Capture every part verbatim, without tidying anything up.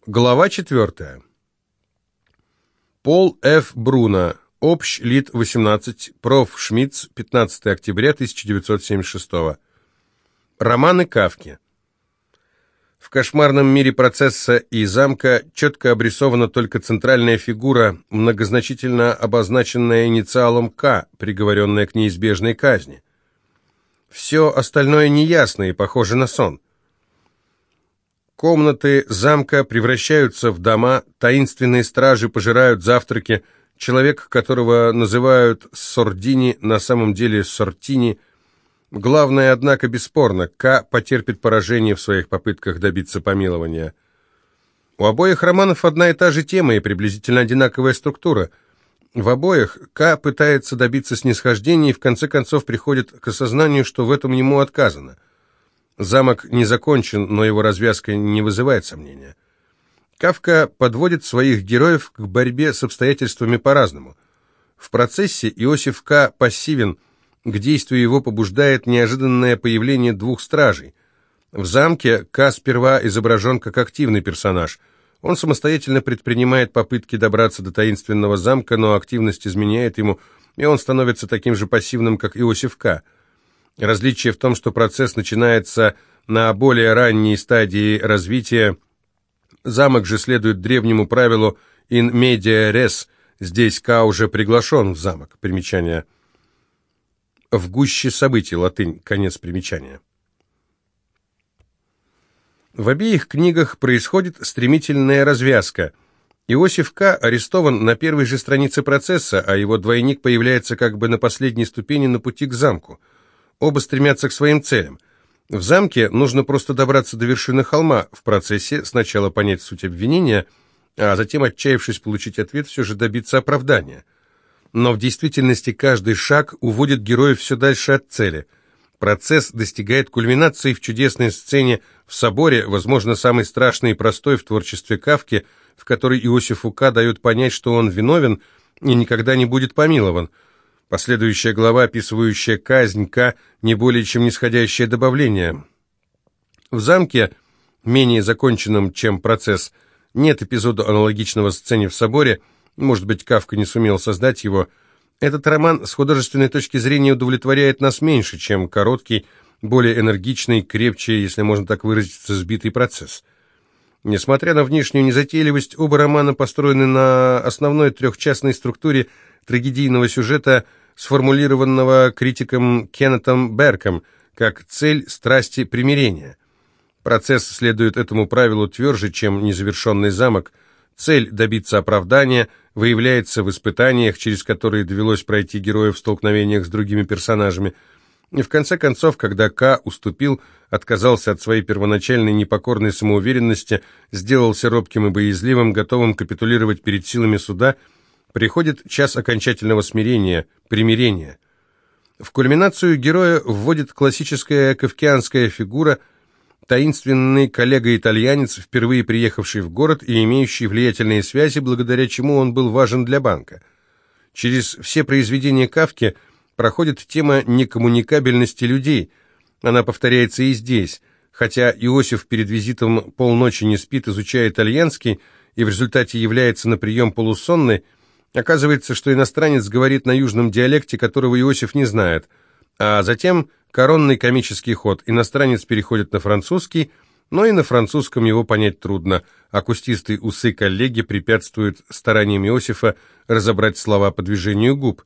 Глава четвертая. Пол Ф. Бруно. Общ. Лит. восемнадцать. Проф. Шмидц. пятнадцатого октября тысяча девятьсот семьдесят шестого. Романы Кафки. В кошмарном мире процесса и замка четко обрисована только центральная фигура, многозначительно обозначенная инициалом К, приговоренная к неизбежной казни. Все остальное неясно и похоже на сон. Комнаты замка превращаются в дома, таинственные стражи пожирают завтраки, человек, которого называют Сордини, на самом деле Сортини. Главное, однако, бесспорно, К потерпит поражение в своих попытках добиться помилования. У обоих романов одна и та же тема и приблизительно одинаковая структура. В обоих К пытается добиться снисхождения и в конце концов приходит к осознанию, что в этом ему отказано. Замок не закончен, но его развязка не вызывает сомнения. Кафка подводит своих героев к борьбе с обстоятельствами по-разному. В процессе Иосиф К. пассивен, к действию его побуждает неожиданное появление двух стражей. В замке К. сперва изображен как активный персонаж. Он самостоятельно предпринимает попытки добраться до таинственного замка, но активность изменяет ему, и он становится таким же пассивным, как Иосиф К. Различие в том, что процесс начинается на более ранней стадии развития. Замок же следует древнему правилу «in media res». Здесь К уже приглашен в замок. Примечание. В гуще событий. Латынь. Конец примечания. В обеих книгах происходит стремительная развязка. Иосиф К. арестован на первой же странице процесса, а его двойник появляется как бы на последней ступени на пути к замку. Оба стремятся к своим целям. В замке нужно просто добраться до вершины холма, в процессе сначала понять суть обвинения, а затем, отчаявшись получить ответ, все же добиться оправдания. Но в действительности каждый шаг уводит героев все дальше от цели. Процесс достигает кульминации в чудесной сцене в соборе, возможно, самой страшной и простой в творчестве Кафки, в которой Иосифу К. дают понять, что он виновен и никогда не будет помилован. Последующая глава, описывающая казнь К., не более чем нисходящее добавление. В замке, менее законченном, чем процесс, нет эпизода, аналогичного сцене в соборе. Может быть, Кафка не сумел создать его. Этот роман с художественной точки зрения удовлетворяет нас меньше, чем короткий, более энергичный, крепче, если можно так выразиться, сбитый процесс. Несмотря на внешнюю незатейливость, оба романа построены на основной трехчастной структуре трагедийного сюжета, сформулированного критиком Кеннетом Берком как цель страсти примирения. Процесс следует этому правилу тверже, чем незавершенный замок. Цель добиться оправдания выявляется в испытаниях, через которые довелось пройти герою в столкновениях с другими персонажами. И в конце концов, когда К. уступил, отказался от своей первоначальной непокорной самоуверенности, сделался робким и боязливым, готовым капитулировать перед силами суда, приходит час окончательного смирения, примирения. В кульминацию героя вводит классическая кафкианская фигура, таинственный коллега-итальянец, впервые приехавший в город и имеющий влиятельные связи, благодаря чему он был важен для банка. Через все произведения Кафки проходит тема некоммуникабельности людей. Она повторяется и здесь. Хотя Иосиф перед визитом полночи не спит, изучая итальянский, и в результате является на прием полусонный, оказывается, что иностранец говорит на южном диалекте, которого Иосиф не знает. А затем коронный комический ход. Иностранец переходит на французский, но и на французском его понять трудно, а кустистые усы коллеги препятствуют стараниям Иосифа разобрать слова по движению губ.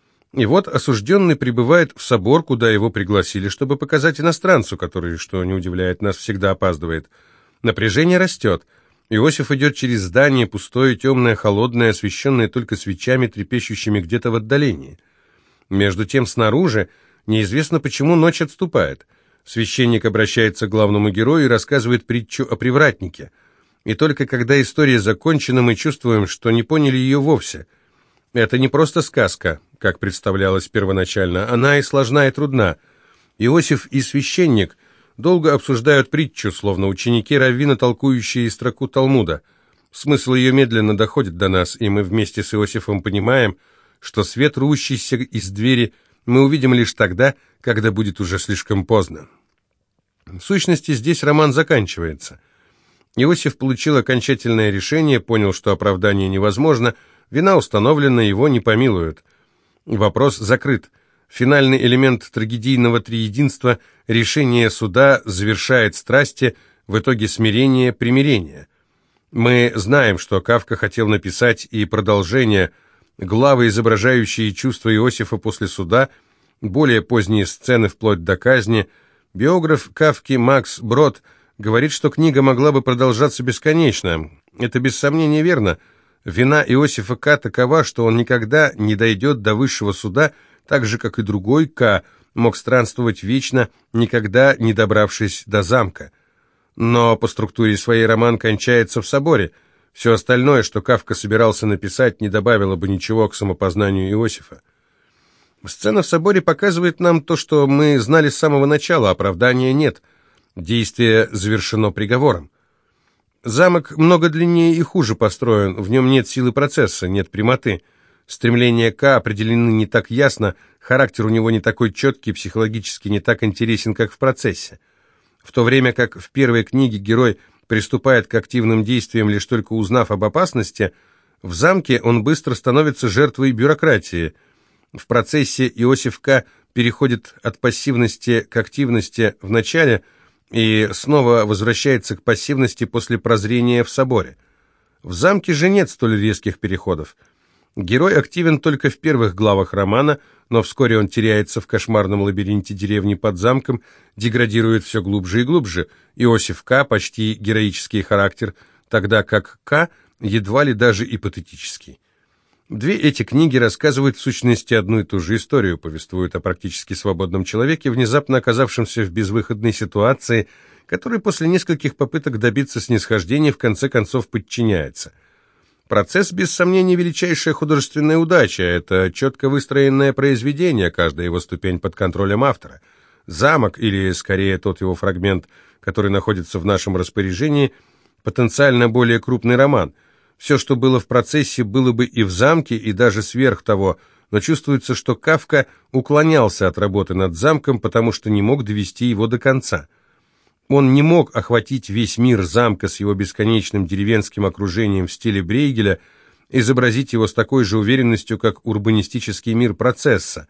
И вот осужденный прибывает в собор, куда его пригласили, чтобы показать иностранцу, который, что не удивляет нас, всегда опаздывает. Напряжение растет. Иосиф идет через здание, пустое, темное, холодное, освещенное только свечами, трепещущими где-то в отдалении. Между тем, снаружи, неизвестно почему, ночь отступает. Священник обращается к главному герою и рассказывает притчу о привратнике. И только когда история закончена, мы чувствуем, что не поняли ее вовсе. Это не просто сказка, как представлялось первоначально, она и сложна, и трудна. Иосиф и священник долго обсуждают притчу, словно ученики раввина, толкующие строку Талмуда. Смысл ее медленно доходит до нас, и мы вместе с Иосифом понимаем, что свет, рвущийся из двери, мы увидим лишь тогда, когда будет уже слишком поздно. В сущности, здесь роман заканчивается. Иосиф получил окончательное решение, понял, что оправдание невозможно, вина установлена, его не помилуют. Вопрос закрыт. Финальный элемент трагедийного триединства – решение суда завершает страсти, в итоге смирение, примирение. Мы знаем, что Кафка хотел написать и продолжение, главы, изображающие чувства Иосифа после суда, более поздние сцены вплоть до казни. Биограф Кафки Макс Брод говорит, что книга могла бы продолжаться бесконечно. Это без сомнения верно. Вина Иосифа К. такова, что он никогда не дойдет до высшего суда, так же, как и другой К. мог странствовать вечно, никогда не добравшись до замка. Но по структуре своей роман кончается в соборе. Все остальное, что Кафка собирался написать, не добавило бы ничего к самопознанию Иосифа. Сцена в соборе показывает нам то, что мы знали с самого начала, оправдания нет. Действие завершено приговором. Замок много длиннее и хуже построен, в нем нет силы процесса, нет прямоты. Стремления К определены не так ясно, характер у него не такой четкий, психологически не так интересен, как в процессе. В то время как в первой книге герой приступает к активным действиям, лишь только узнав об опасности, в замке он быстро становится жертвой бюрократии. В процессе Иосиф К. переходит от пассивности к активности в начале и снова возвращается к пассивности после прозрения в соборе. В замке же нет столь резких переходов. Герой активен только в первых главах романа, но вскоре он теряется в кошмарном лабиринте деревни под замком, деградирует все глубже и глубже. Иосиф К. почти героический характер, тогда как К. едва ли даже и патетический. Две эти книги рассказывают в сущности одну и ту же историю, повествуют о практически свободном человеке, внезапно оказавшемся в безвыходной ситуации, который после нескольких попыток добиться снисхождения в конце концов подчиняется. Процесс, без сомнения, величайшая художественная удача. Это четко выстроенное произведение, каждая его ступень под контролем автора. Замок, или скорее тот его фрагмент, который находится в нашем распоряжении, потенциально более крупный роман. Все, что было в процессе, было бы и в замке, и даже сверх того, но чувствуется, что Кафка уклонялся от работы над замком, потому что не мог довести его до конца. Он не мог охватить весь мир замка с его бесконечным деревенским окружением в стиле Брейгеля, изобразить его с такой же уверенностью, как урбанистический мир процесса.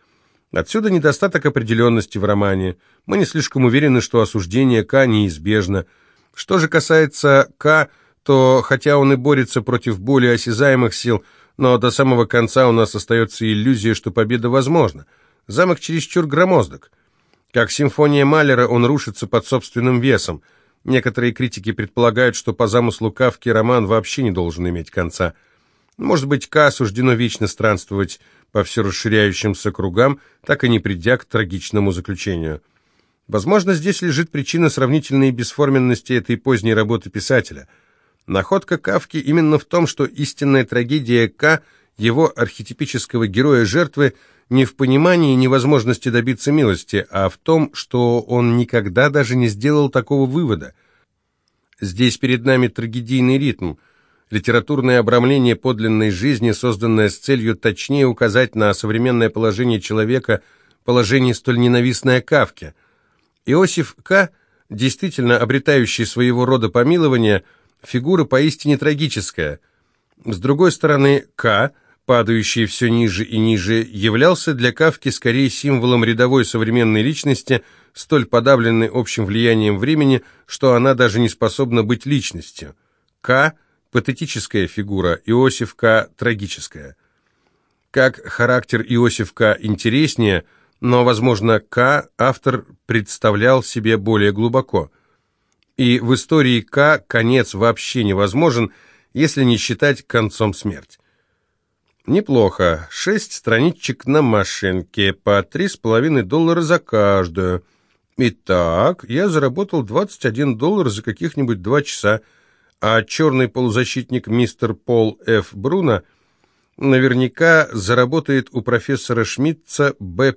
Отсюда недостаток определенности в романе. Мы не слишком уверены, что осуждение К неизбежно. Что же касается К, то, хотя он и борется против более осязаемых сил, но до самого конца у нас остается иллюзия, что победа возможна. Замок чересчур громоздок. Как симфония Малера, он рушится под собственным весом. Некоторые критики предполагают, что по замыслу Кафки роман вообще не должен иметь конца. Может быть, К суждено вечно странствовать по все расширяющимся кругам, так и не придя к трагичному заключению. Возможно, здесь лежит причина сравнительной бесформенности этой поздней работы писателя. Находка Кафки именно в том, что истинная трагедия К, его архетипического героя-жертвы, не в понимании невозможности добиться милости, а в том, что он никогда даже не сделал такого вывода. Здесь перед нами трагедийный ритм, литературное обрамление подлинной жизни, созданное с целью точнее указать на современное положение человека, положение столь ненавистное Кафке. Иосиф К., действительно обретающий своего рода помилование, фигура поистине трагическая. С другой стороны, К., падающий все ниже и ниже, являлся для Кафки скорее символом рядовой современной личности, столь подавленной общим влиянием времени, что она даже не способна быть личностью. К. – патетическая фигура, Иосиф К. – трагическая. Как характер Иосиф К. интереснее, но, возможно, К. автор представлял себе более глубоко. И в истории К. конец вообще невозможен, если не считать концом смерть. Неплохо. Шесть страничек на машинке, по три с половиной доллара за каждую. Итак, я заработал двадцать один доллар за каких-нибудь два часа, а черный полузащитник мистер Пол Ф. Бруно наверняка заработает у профессора Шмидца Б+.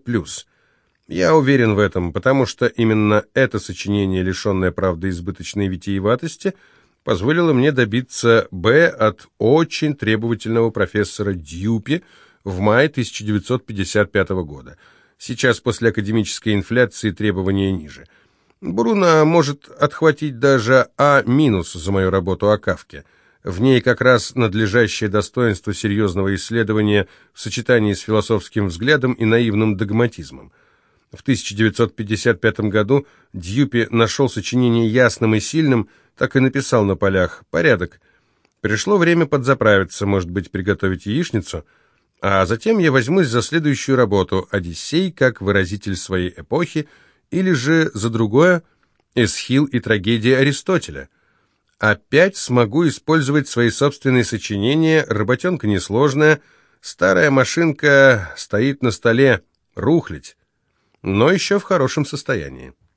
Я уверен в этом, потому что именно это сочинение, лишенное, правда, избыточной витиеватости, позволило мне добиться «Б» от очень требовательного профессора Дьюпи в мае тысяча девятьсот пятьдесят пятого года. Сейчас, после академической инфляции, требования ниже. Бруно может отхватить даже А- за мою работу о Кафке. В ней как раз надлежащее достоинство серьезного исследования в сочетании с философским взглядом и наивным догматизмом. В тысяча девятьсот пятьдесят пятом году Дьюпи нашел сочинение ясным и сильным, так и написал на полях: «Порядок. Пришло время подзаправиться, может быть, приготовить яичницу, а затем я возьмусь за следующую работу «Одиссей как выразитель своей эпохи» или же за другое «Эсхил и трагедия Аристотеля». Опять смогу использовать свои собственные сочинения, работенка несложная, старая машинка стоит на столе, рухлядь, но еще в хорошем состоянии».